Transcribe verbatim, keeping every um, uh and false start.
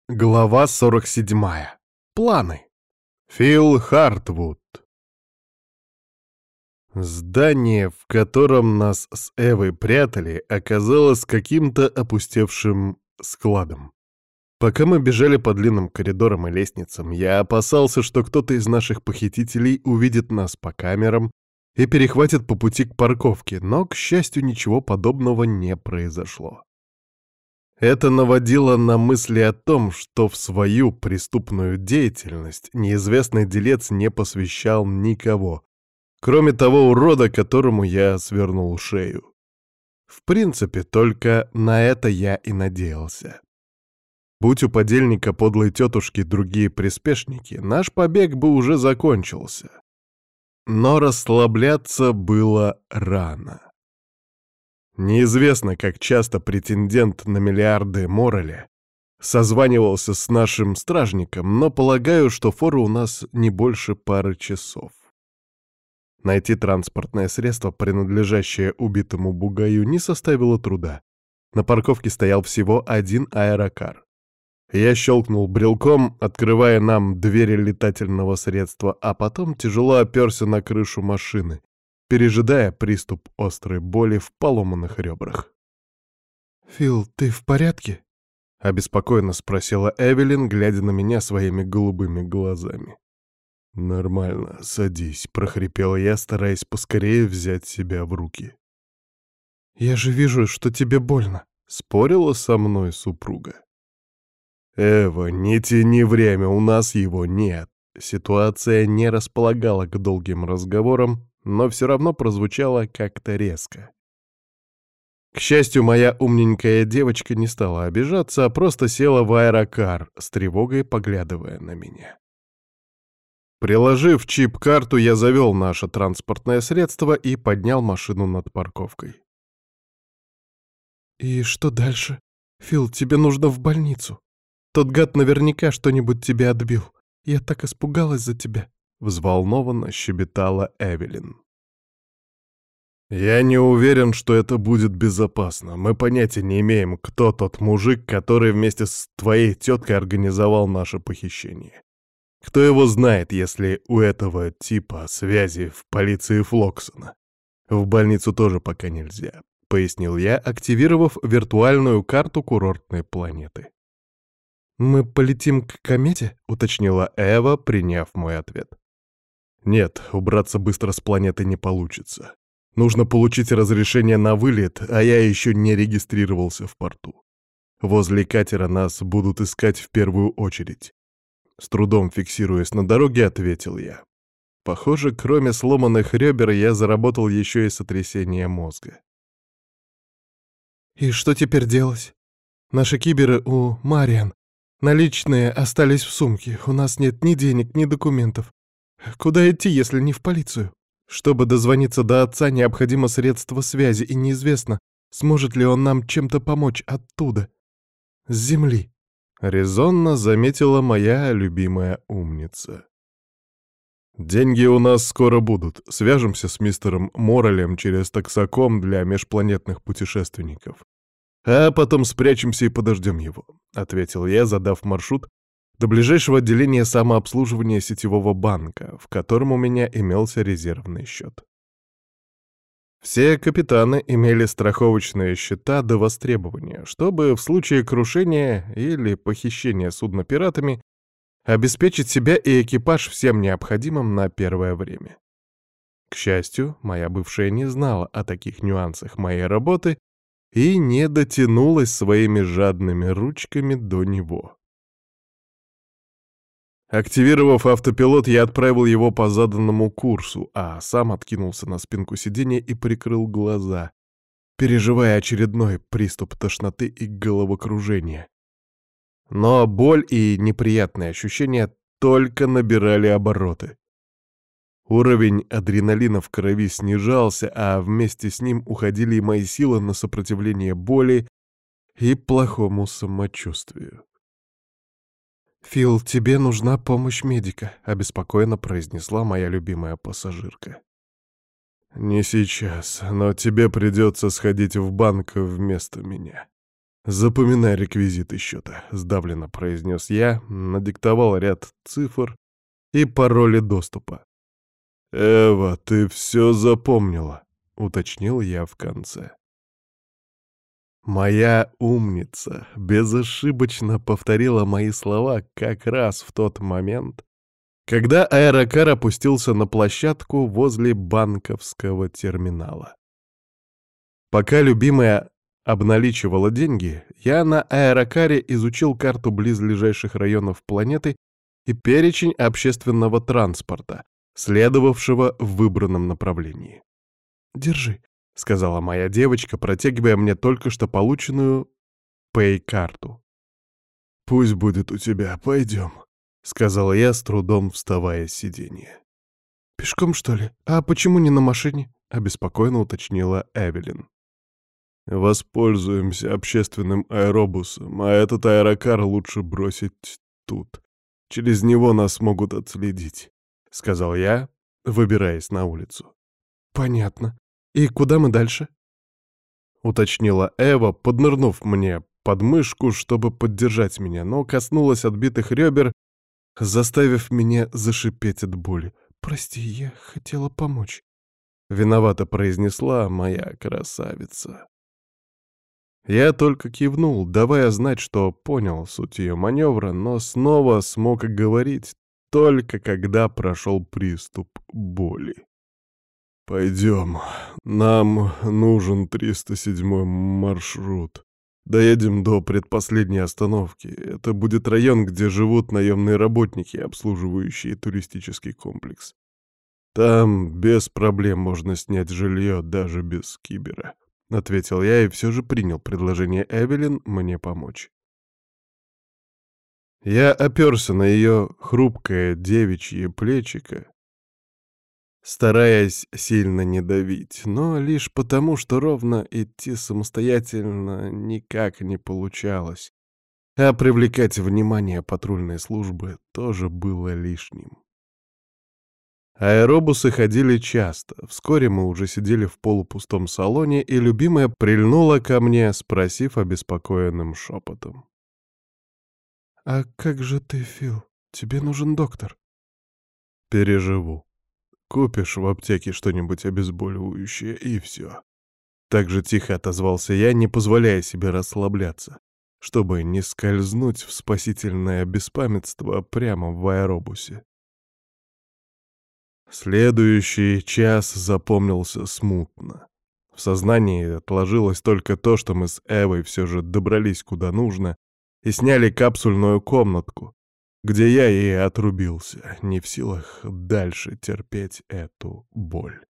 Глава сорок седьмая. Планы. Фил Хартвуд. Здание, в котором нас с Эвой прятали, оказалось каким-то опустевшим складом. Пока мы бежали по длинным коридорам и лестницам, я опасался, что кто-то из наших похитителей увидит нас по камерам и перехватит по пути к парковке, но, к счастью, ничего подобного не произошло. Это наводило на мысли о том, что в свою преступную деятельность неизвестный делец не посвящал никого, кроме того урода, которому я свернул шею. В принципе, только на это я и надеялся. Будь у подельника подлой тетушки другие приспешники, наш побег бы уже закончился. Но расслабляться было рано. Неизвестно, как часто претендент на миллиарды Морреля созванивался с нашим стражником, но полагаю, что фора у нас не больше пары часов. Найти транспортное средство, принадлежащее убитому бугаю, не составило труда. На парковке стоял всего один аэрокар. Я щелкнул брелком, открывая нам двери летательного средства, а потом тяжело оперся на крышу машины, пережидая приступ острой боли в поломанных ребрах. «Фил, ты в порядке?» — обеспокоенно спросила Эвелин, глядя на меня своими голубыми глазами. «Нормально, садись», — прохрипел я, стараясь поскорее взять себя в руки. «Я же вижу, что тебе больно», — спорила со мной супруга. «Эва, не тяни время, у нас его нет». Ситуация не располагала к долгим разговорам, но все равно прозвучало как-то резко. К счастью, моя умненькая девочка не стала обижаться, а просто села в аэрокар, с тревогой поглядывая на меня. Приложив чип-карту, я завел наше транспортное средство и поднял машину над парковкой. «И что дальше? Фил, тебе нужно в больницу. Тот гад наверняка что-нибудь тебе отбил. Я так испугалась за тебя», — взволнованно щебетала Эвелин. «Я не уверен, что это будет безопасно. Мы понятия не имеем, кто тот мужик, который вместе с твоей теткой организовал наше похищение. Кто его знает, если у этого типа связи в полиции Флоксона? В больницу тоже пока нельзя», — пояснил я, активировав виртуальную карту курортной планеты. «Мы полетим к комете?» — уточнила Эва, приняв мой ответ. «Нет, убраться быстро с планеты не получится. Нужно получить разрешение на вылет, а я еще не регистрировался в порту. Возле катера нас будут искать в первую очередь». С трудом фиксируясь на дороге, ответил я. Похоже, кроме сломанных ребер, я заработал еще и сотрясение мозга. «И что теперь делать? Наши киберы у Мариан. Наличные остались в сумке. У нас нет ни денег, ни документов. Куда идти, если не в полицию? Чтобы дозвониться до отца, необходимо средство связи, и неизвестно, сможет ли он нам чем-то помочь оттуда, с земли», — резонно заметила моя любимая умница. «Деньги у нас скоро будут. Свяжемся с мистером Моррелем через таксоком для межпланетных путешественников. А потом спрячемся и подождем его», — ответил я, задав маршрут до ближайшего отделения самообслуживания сетевого банка, в котором у меня имелся резервный счет. Все капитаны имели страховочные счета до востребования, чтобы в случае крушения или похищения судна пиратами обеспечить себя и экипаж всем необходимым на первое время. К счастью, моя бывшая не знала о таких нюансах моей работы и не дотянулась своими жадными ручками до него. Активировав автопилот, я отправил его по заданному курсу, а сам откинулся на спинку сиденья и прикрыл глаза, переживая очередной приступ тошноты и головокружения. Но боль и неприятные ощущения только набирали обороты. Уровень адреналина в крови снижался, а вместе с ним уходили и мои силы на сопротивление боли и плохому самочувствию. «Фил, тебе нужна помощь медика», — обеспокоенно произнесла моя любимая пассажирка. «Не сейчас, но тебе придется сходить в банк вместо меня. «Запоминай реквизиты счета», — сдавленно произнес я, надиктовал ряд цифр и пароли доступа. «Эва, ты все запомнила», — уточнил я в конце. Моя умница безошибочно повторила мои слова как раз в тот момент, когда аэрокар опустился на площадку возле банковского терминала. Пока любимая обналичивала деньги, я на аэрокаре изучил карту близлежащих районов планеты и перечень общественного транспорта, следовавшего в выбранном направлении. «Держи», — сказала моя девочка, протягивая мне только что полученную пэй-карту. «Пусть будет у тебя, пойдем», — сказала я, с трудом вставая с сиденья. «Пешком, что ли? А почему не на машине?» — обеспокоенно уточнила Эвелин. «Воспользуемся общественным аэробусом, а этот аэрокар лучше бросить тут. Через него нас могут отследить», — сказал я, выбираясь на улицу. «Понятно. И куда мы дальше?» — уточнила Эва, поднырнув мне под мышку, чтобы поддержать меня, но коснулась отбитых ребер, заставив меня зашипеть от боли. «Прости, я хотела помочь», — виновато произнесла моя красавица. Я только кивнул, давая знать, что понял суть ее маневра, но снова смог говорить только когда прошел приступ боли. «Пойдем, нам нужен триста седьмой маршрут. Доедем до предпоследней остановки. Это будет район, где живут наемные работники, обслуживающие туристический комплекс. Там без проблем можно снять жилье, даже без кибера», — ответил я и все же принял предложение Эвелин мне помочь. Я оперся на ее хрупкое девичье плечико, стараясь сильно не давить, но лишь потому, что ровно идти самостоятельно никак не получалось, а привлекать внимание патрульной службы тоже было лишним. Аэробусы ходили часто. Вскоре мы уже сидели в полупустом салоне, и любимая прильнула ко мне, спросив обеспокоенным шепотом: «А как же ты, Фил? Тебе нужен доктор». «Переживу. Купишь в аптеке что-нибудь обезболивающее, и все». Так же тихо отозвался я, не позволяя себе расслабляться, чтобы не скользнуть в спасительное беспамятство прямо в аэробусе. Следующий час запомнился смутно. В сознании отложилось только то, что мы с Эвой все же добрались куда нужно и сняли капсульную комнатку, где я и отрубился, не в силах дальше терпеть эту боль.